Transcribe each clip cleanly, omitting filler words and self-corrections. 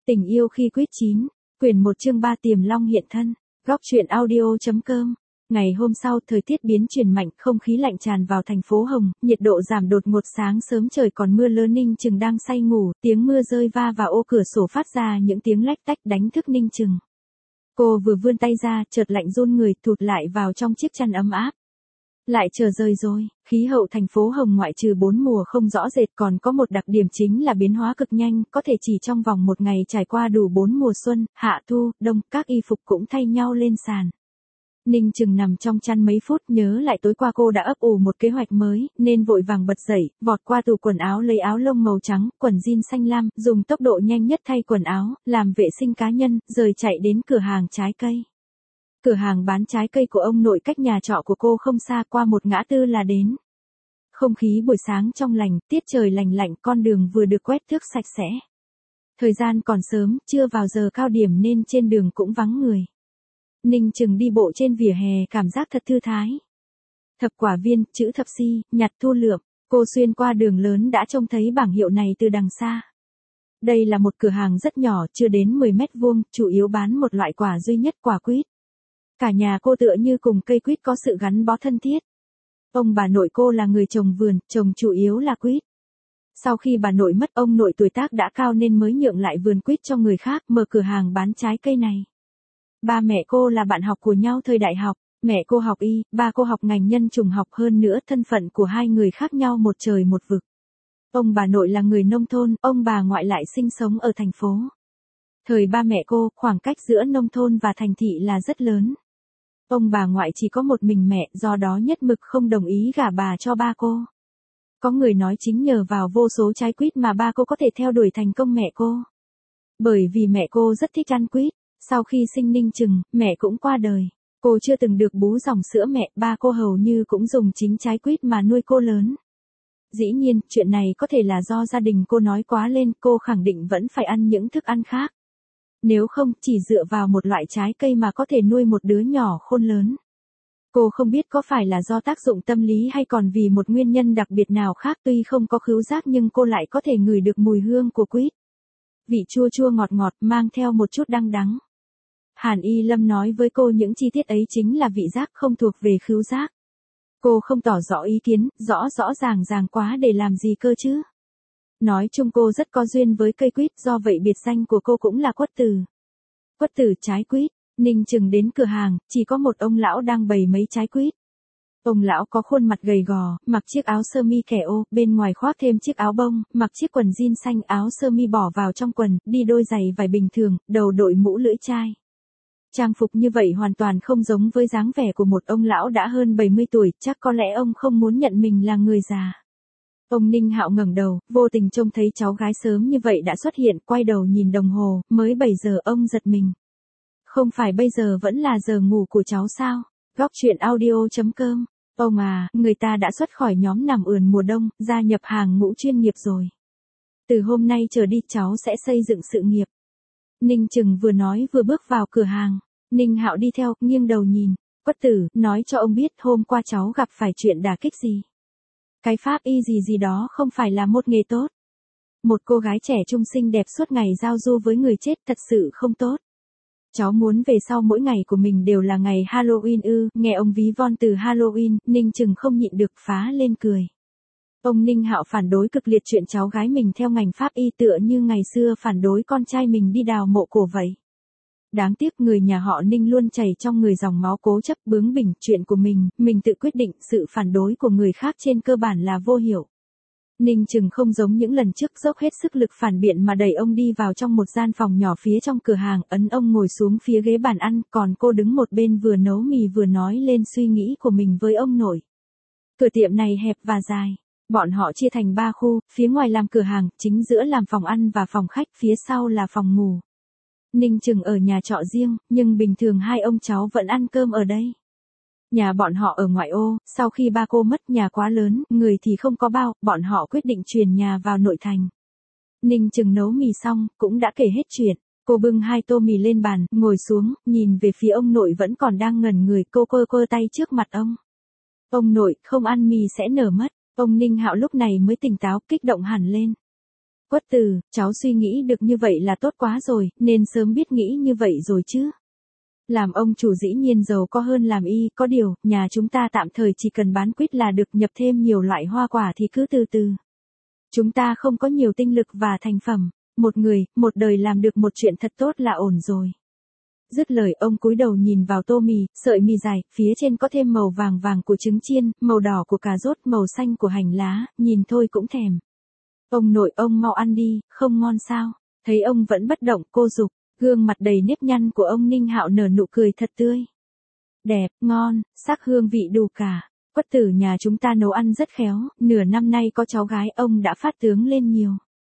Tình yêu khi quýt chín, quyển 1 chương 3 Tiềm Long hiện thân, góc truyện audio.com. Ngày hôm sau, thời tiết biến chuyển mạnh, không khí lạnh tràn vào thành phố Hồng, nhiệt độ giảm đột ngột, sáng sớm trời còn mưa lớn. Ninh Chừng đang say ngủ, tiếng mưa rơi va vào ô cửa sổ phát ra những tiếng lách tách đánh thức Ninh Chừng. Cô vừa vươn tay ra, chợt lạnh run người, thụt lại vào trong chiếc chăn ấm áp. Lại trở rơi rồi, khí hậu thành phố Hồng ngoại trừ 4 mùa không rõ rệt còn có một đặc điểm chính là biến hóa cực nhanh, có thể chỉ trong vòng một ngày trải qua đủ 4 mùa xuân, hạ thu, đông, các y phục cũng thay nhau lên sàn. Ninh Chừng nằm trong chăn mấy phút nhớ lại tối qua cô đã ấp ủ một kế hoạch mới, nên vội vàng bật dậy, vọt qua tủ quần áo lấy áo lông màu trắng, quần jean xanh lam, dùng tốc độ nhanh nhất thay quần áo, làm vệ sinh cá nhân, rồi chạy đến cửa hàng trái cây. Cửa hàng bán trái cây của ông nội cách nhà trọ của cô không xa, qua một ngã tư là đến. Không khí buổi sáng trong lành, tiết trời lành lạnh, con đường vừa được quét thước sạch sẽ. Thời gian còn sớm, chưa vào giờ cao điểm nên trên đường cũng vắng người. Ninh Chừng đi bộ trên vỉa hè, cảm giác thật thư thái. Thập quả viên, chữ thập si, nhặt thu lượm. Cô xuyên qua đường lớn đã trông thấy bảng hiệu này từ đằng xa. Đây là một cửa hàng rất nhỏ, chưa đến 10 mét vuông, chủ yếu bán một loại quả duy nhất, quả quýt. Cả nhà cô tựa như cùng cây quýt có sự gắn bó thân thiết. Ông bà nội cô là người trồng vườn, trồng chủ yếu là quýt. Sau khi bà nội mất, ông nội tuổi tác đã cao nên mới nhượng lại vườn quýt cho người khác, mở cửa hàng bán trái cây này. Ba mẹ cô là bạn học của nhau thời đại học, mẹ cô học y, ba cô học ngành nhân chủng học, hơn nữa thân phận của hai người khác nhau một trời một vực. Ông bà nội là người nông thôn, ông bà ngoại lại sinh sống ở thành phố. Thời ba mẹ cô, khoảng cách giữa nông thôn và thành thị là rất lớn. Ông bà ngoại chỉ có một mình mẹ, do đó nhất mực không đồng ý gả bà cho ba cô. Có người nói chính nhờ vào vô số trái quýt mà ba cô có thể theo đuổi thành công mẹ cô. Bởi vì mẹ cô rất thích ăn quýt, sau khi sinh Ninh Chừng, mẹ cũng qua đời. Cô chưa từng được bú dòng sữa mẹ, ba cô hầu như cũng dùng chính trái quýt mà nuôi cô lớn. Dĩ nhiên, chuyện này có thể là do gia đình cô nói quá lên, cô khẳng định vẫn phải ăn những thức ăn khác. Nếu không, chỉ dựa vào một loại trái cây mà có thể nuôi một đứa nhỏ khôn lớn. Cô không biết có phải là do tác dụng tâm lý hay còn vì một nguyên nhân đặc biệt nào khác, tuy không có khứu giác nhưng cô lại có thể ngửi được mùi hương của quýt. Vị chua chua ngọt ngọt, mang theo một chút đắng đắng. Hàn Y Lâm nói với cô những chi tiết ấy chính là vị giác, không thuộc về khứu giác. Cô không tỏ rõ ý kiến, rõ ràng quá để làm gì cơ chứ. Nói chung cô rất có duyên với cây quýt, do vậy biệt danh của cô cũng là quất tử. Quất tử trái quýt. Ninh Chừng đến cửa hàng, chỉ có một ông lão đang bày mấy trái quýt. Ông lão có khuôn mặt gầy gò, mặc chiếc áo sơ mi kẻ ô, bên ngoài khoác thêm chiếc áo bông, mặc chiếc quần jean xanh, áo sơ mi bỏ vào trong quần, đi đôi giày vải bình thường, đầu đội mũ lưỡi chai. Trang phục như vậy hoàn toàn không giống với dáng vẻ của một ông lão đã hơn 70 tuổi, chắc có lẽ ông không muốn nhận mình là người già. Ông Ninh Hạo ngẩng đầu, vô tình trông thấy cháu gái sớm như vậy đã xuất hiện, quay đầu nhìn đồng hồ, mới 7 giờ, ông giật mình. Không phải bây giờ vẫn là giờ ngủ của cháu sao? Góc truyện audio.com. Ông à, người ta đã xuất khỏi nhóm nằm ườn mùa đông, gia nhập hàng ngũ chuyên nghiệp rồi. Từ hôm nay trở đi cháu sẽ xây dựng sự nghiệp. Ninh Chừng vừa nói vừa bước vào cửa hàng. Ninh Hạo đi theo, nghiêng đầu nhìn. Quất tử, nói cho ông biết hôm qua cháu gặp phải chuyện đả kích gì. Cái pháp y gì đó không phải là một nghề tốt. Một cô gái trẻ trung xinh đẹp suốt ngày giao du với người chết thật sự không tốt. Cháu muốn về sau mỗi ngày của mình đều là ngày Halloween ư? Nghe ông ví von từ Halloween, Ninh Chừng không nhịn được phá lên cười. Ông Ninh Hạo phản đối cực liệt chuyện cháu gái mình theo ngành pháp y, tựa như ngày xưa phản đối con trai mình đi đào mộ cổ vậy. Đáng tiếc người nhà họ Ninh luôn chảy trong người dòng máu cố chấp bướng bỉnh, chuyện của mình tự quyết định, sự phản đối của người khác trên cơ bản là vô hiệu. Ninh Chừng không giống những lần trước dốc hết sức lực phản biện mà đẩy ông đi vào trong một gian phòng nhỏ phía trong cửa hàng, ấn ông ngồi xuống phía ghế bàn ăn, còn cô đứng một bên vừa nấu mì vừa nói lên suy nghĩ của mình với ông nội. Cửa tiệm này hẹp và dài. Bọn họ chia thành 3 khu, phía ngoài làm cửa hàng, chính giữa làm phòng ăn và phòng khách, phía sau là phòng ngủ. Ninh Chừng ở nhà trọ riêng, nhưng bình thường hai ông cháu vẫn ăn cơm ở đây. Nhà bọn họ ở ngoại ô, sau khi ba cô mất, nhà quá lớn, người thì không có bao, bọn họ quyết định chuyển nhà vào nội thành. Ninh Chừng nấu mì xong, cũng đã kể hết chuyện. Cô bưng 2 tô mì lên bàn, ngồi xuống, nhìn về phía ông nội vẫn còn đang ngẩn người, cô cơ tay trước mặt ông. Ông nội, không ăn mì sẽ nở mất. Ông Ninh Hạo lúc này mới tỉnh táo, kích động hẳn lên. Quất Tử, cháu suy nghĩ được như vậy là tốt quá rồi, nên sớm biết nghĩ như vậy rồi chứ. Làm ông chủ dĩ nhiên giàu có hơn làm y, có điều, nhà chúng ta tạm thời chỉ cần bán quýt là được, nhập thêm nhiều loại hoa quả thì cứ từ từ. Chúng ta không có nhiều tinh lực và thành phẩm, một người, một đời làm được một chuyện thật tốt là ổn rồi. Dứt lời ông cúi đầu nhìn vào tô mì, sợi mì dài, phía trên có thêm màu vàng vàng của trứng chiên, màu đỏ của cà rốt, màu xanh của hành lá, nhìn thôi cũng thèm. Ông nội, ông mau ăn đi, không ngon sao? Thấy ông vẫn bất động, cô giục, gương mặt đầy nếp nhăn của ông Ninh Hạo nở nụ cười thật tươi. Đẹp, ngon, sắc hương vị đủ cả. Quất Tử nhà chúng ta nấu ăn rất khéo, nửa năm nay có cháu gái ông đã phát tướng lên nhiều.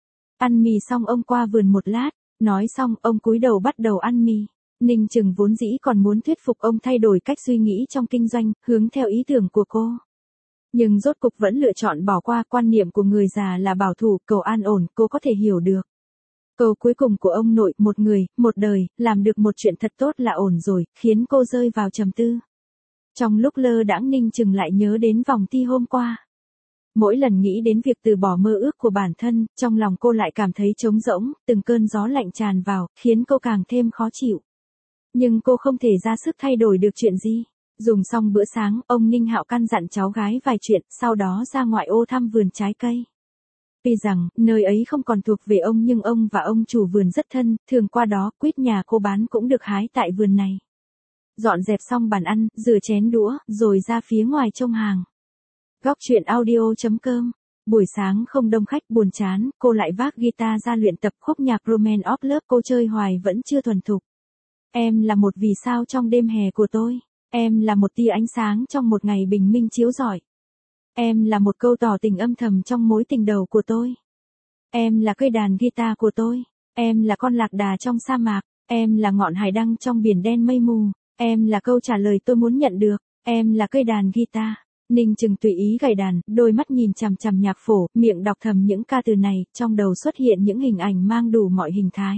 Ăn mì xong ông qua vườn một lát, nói xong ông cúi đầu bắt đầu ăn mì. Ninh Chừng vốn dĩ còn muốn thuyết phục ông thay đổi cách suy nghĩ trong kinh doanh, hướng theo ý tưởng của cô. Nhưng rốt cục vẫn lựa chọn bỏ qua, quan niệm của người già là bảo thủ, cầu an ổn, cô có thể hiểu được. Câu cuối cùng của ông nội, một người, một đời, làm được một chuyện thật tốt là ổn rồi, khiến cô rơi vào trầm tư. Trong lúc lơ đãng Ninh Chừng lại nhớ đến vòng thi hôm qua. Mỗi lần nghĩ đến việc từ bỏ mơ ước của bản thân, trong lòng cô lại cảm thấy trống rỗng, từng cơn gió lạnh tràn vào, khiến cô càng thêm khó chịu. Nhưng cô không thể ra sức thay đổi được chuyện gì. Dùng xong bữa sáng, ông Ninh Hạo căn dặn cháu gái vài chuyện, sau đó ra ngoại ô thăm vườn trái cây. Tuy rằng, nơi ấy không còn thuộc về ông nhưng ông và ông chủ vườn rất thân, thường qua đó, quýt nhà cô bán cũng được hái tại vườn này. Dọn dẹp xong bàn ăn, rửa chén đũa, rồi ra phía ngoài trông hàng. Góc truyện audio.com. Buổi sáng không đông khách, buồn chán, cô lại vác guitar ra luyện tập khúc nhạc Romance of Love, cô chơi hoài vẫn chưa thuần thục. Em là một vì sao trong đêm hè của tôi. Em là một tia ánh sáng trong một ngày bình minh chiếu rọi. Em là một câu tỏ tình âm thầm trong mối tình đầu của tôi. Em là cây đàn guitar của tôi. Em là con lạc đà trong sa mạc. Em là ngọn hải đăng trong biển đen mây mù. Em là câu trả lời tôi muốn nhận được. Em là cây đàn guitar. Ninh Chừng tùy ý gảy đàn, đôi mắt nhìn chằm chằm nhạc phổ, miệng đọc thầm những ca từ này, trong đầu xuất hiện những hình ảnh mang đủ mọi hình thái.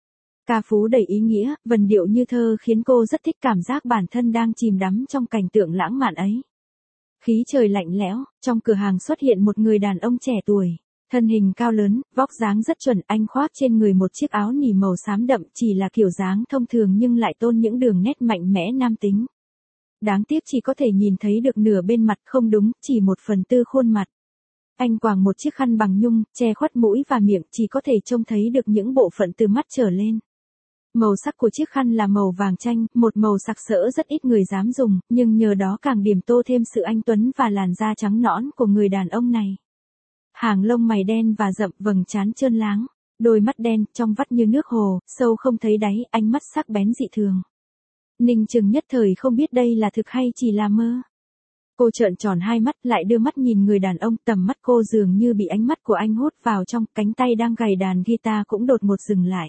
Ca phú đầy ý nghĩa, vần điệu như thơ khiến cô rất thích cảm giác bản thân đang chìm đắm trong cảnh tượng lãng mạn ấy. Khí trời lạnh lẽo, trong cửa hàng xuất hiện một người đàn ông trẻ tuổi. Thân hình cao lớn, vóc dáng rất chuẩn, anh khoác trên người một chiếc áo nỉ màu xám đậm, chỉ là kiểu dáng thông thường nhưng lại tôn những đường nét mạnh mẽ nam tính. Đáng tiếc chỉ có thể nhìn thấy được nửa bên mặt, không đúng, chỉ 1/4 khuôn mặt. Anh quàng một chiếc khăn bằng nhung, che khuất mũi và miệng, chỉ có thể trông thấy được những bộ phận từ mắt trở lên. Màu sắc của chiếc khăn là màu vàng chanh, một màu sặc sỡ rất ít người dám dùng, nhưng nhờ đó càng điểm tô thêm sự anh tuấn và làn da trắng nõn của người đàn ông này. Hàng lông mày đen và rậm, vầng trán trơn láng, đôi mắt đen, trong vắt như nước hồ, sâu không thấy đáy, ánh mắt sắc bén dị thường. Ninh Chừng nhất thời không biết đây là thực hay chỉ là mơ. Cô trợn tròn hai mắt, lại đưa mắt nhìn người đàn ông, tầm mắt cô dường như bị ánh mắt của anh hút vào trong, cánh tay đang gảy đàn guitar cũng đột ngột dừng lại.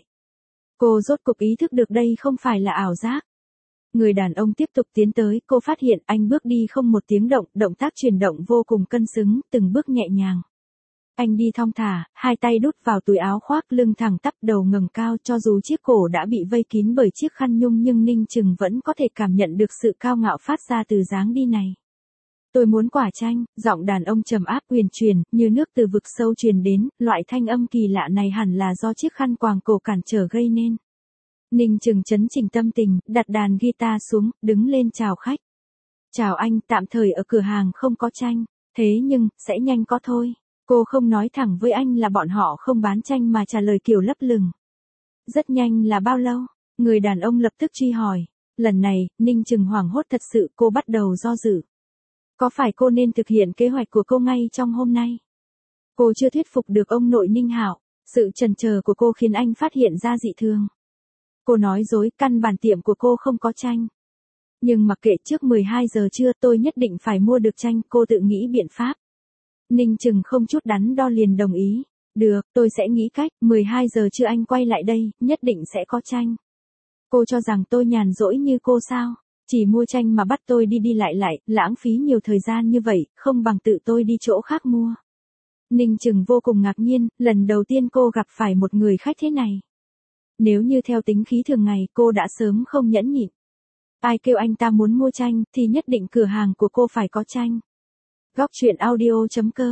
Cô rốt cục ý thức được đây không phải là ảo giác. Người đàn ông tiếp tục tiến tới, cô phát hiện anh bước đi không một tiếng động, động tác chuyển động vô cùng cân xứng, từng bước nhẹ nhàng. Anh đi thong thả, hai tay đút vào túi áo khoác, lưng thẳng tắp, đầu ngẩng cao, cho dù chiếc cổ đã bị vây kín bởi chiếc khăn nhung nhưng Ninh Chừng vẫn có thể cảm nhận được sự cao ngạo phát ra từ dáng đi này. Tôi muốn quả chanh, giọng đàn ông trầm áp uyển chuyển, như nước từ vực sâu truyền đến, loại thanh âm kỳ lạ này hẳn là do chiếc khăn quàng cổ cản trở gây nên. Ninh Chừng chấn chỉnh tâm tình, đặt đàn guitar xuống, đứng lên chào khách. Chào anh, tạm thời ở cửa hàng không có chanh, thế nhưng, sẽ nhanh có thôi. Cô không nói thẳng với anh là bọn họ không bán chanh mà trả lời kiểu lấp lửng. Rất nhanh là bao lâu? Người đàn ông lập tức truy hỏi. Lần này, Ninh Chừng hoảng hốt thật sự, cô bắt đầu do dự. Có phải cô nên thực hiện kế hoạch của cô ngay trong hôm nay? Cô chưa thuyết phục được ông nội Ninh Hạo, sự chần chờ của cô khiến anh phát hiện ra dị thường. Cô nói dối, căn bản tiệm của cô không có chanh. Nhưng mặc kệ, trước 12 giờ trưa tôi nhất định phải mua được chanh, cô tự nghĩ biện pháp. Ninh Chừng không chút đắn đo liền đồng ý. Được, tôi sẽ nghĩ cách, 12 giờ trưa anh quay lại đây, nhất định sẽ có chanh. Cô cho rằng tôi nhàn rỗi như cô sao? Chỉ mua chanh mà bắt tôi đi đi lại, lãng phí nhiều thời gian như vậy, không bằng tự tôi đi chỗ khác mua. Ninh Chừng vô cùng ngạc nhiên, lần đầu tiên cô gặp phải một người khách thế này. Nếu như theo tính khí thường ngày, cô đã sớm không nhẫn nhịn. Ai kêu anh ta muốn mua chanh, thì nhất định cửa hàng của cô phải có chanh. Góc truyện audio.com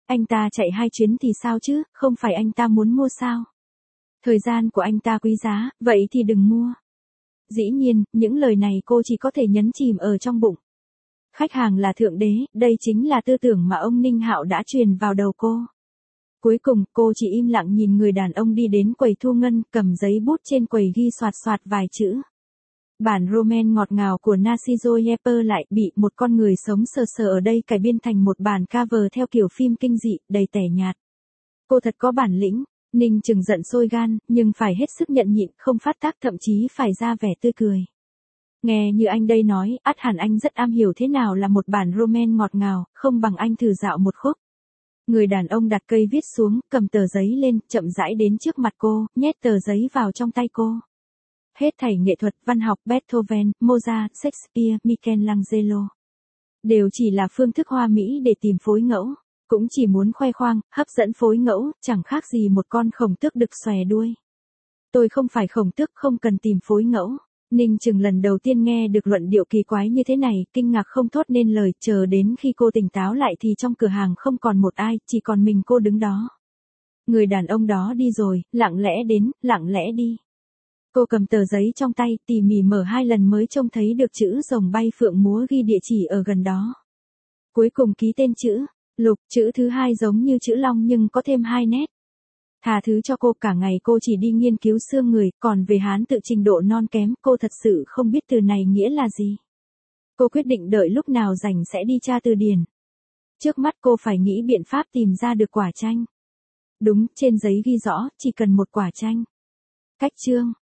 Anh ta chạy 2 chuyến thì sao chứ, không phải anh ta muốn mua sao? Thời gian của anh ta quý giá, vậy thì đừng mua. Dĩ nhiên, những lời này cô chỉ có thể nhấn chìm ở trong bụng. Khách hàng là thượng đế, đây chính là tư tưởng mà ông Ninh Hạo đã truyền vào đầu cô. Cuối cùng, cô chỉ im lặng nhìn người đàn ông đi đến quầy thu ngân, cầm giấy bút trên quầy ghi xoạt xoạt vài chữ. Bản roman ngọt ngào của Narciso Yepes lại bị một con người sống sờ sờ ở đây cải biên thành một bản cover theo kiểu phim kinh dị, đầy tẻ nhạt. Cô thật có bản lĩnh. Ninh Chừng giận sôi gan, nhưng phải hết sức nhẫn nhịn, không phát tác, thậm chí phải ra vẻ tươi cười. Nghe như anh đây nói, ắt hẳn anh rất am hiểu thế nào là một bản roman ngọt ngào, không bằng anh thử dạo một khúc. Người đàn ông đặt cây viết xuống, cầm tờ giấy lên, chậm rãi đến trước mặt cô, nhét tờ giấy vào trong tay cô. Hết thảy nghệ thuật, văn học, Beethoven, Mozart, Shakespeare, Michelangelo. Đều chỉ là phương thức hoa mỹ để tìm phối ngẫu. Cũng chỉ muốn khoe khoang, hấp dẫn phối ngẫu, chẳng khác gì một con khổng tước đực xòe đuôi. Tôi không phải khổng tước, không cần tìm phối ngẫu. Ninh Chừng lần đầu tiên nghe được luận điệu kỳ quái như thế này, kinh ngạc không thốt nên lời, chờ đến khi cô tỉnh táo lại thì trong cửa hàng không còn một ai, chỉ còn mình cô đứng đó. Người đàn ông đó đi rồi, lặng lẽ đến, lặng lẽ đi. Cô cầm tờ giấy trong tay, tỉ mỉ mở 2 lần mới trông thấy được chữ rồng bay phượng múa ghi địa chỉ ở gần đó. Cuối cùng ký tên chữ Lục, chữ thứ 2 giống như chữ long nhưng có thêm 2 nét. Tha thứ cho cô, cả ngày cô chỉ đi nghiên cứu xương người, còn về Hán tự trình độ non kém, cô thật sự không biết từ này nghĩa là gì. Cô quyết định đợi lúc nào rảnh sẽ đi tra từ điển. Trước mắt cô phải nghĩ biện pháp tìm ra được quả chanh. Đúng, trên giấy ghi rõ, chỉ cần một quả chanh. Cách chương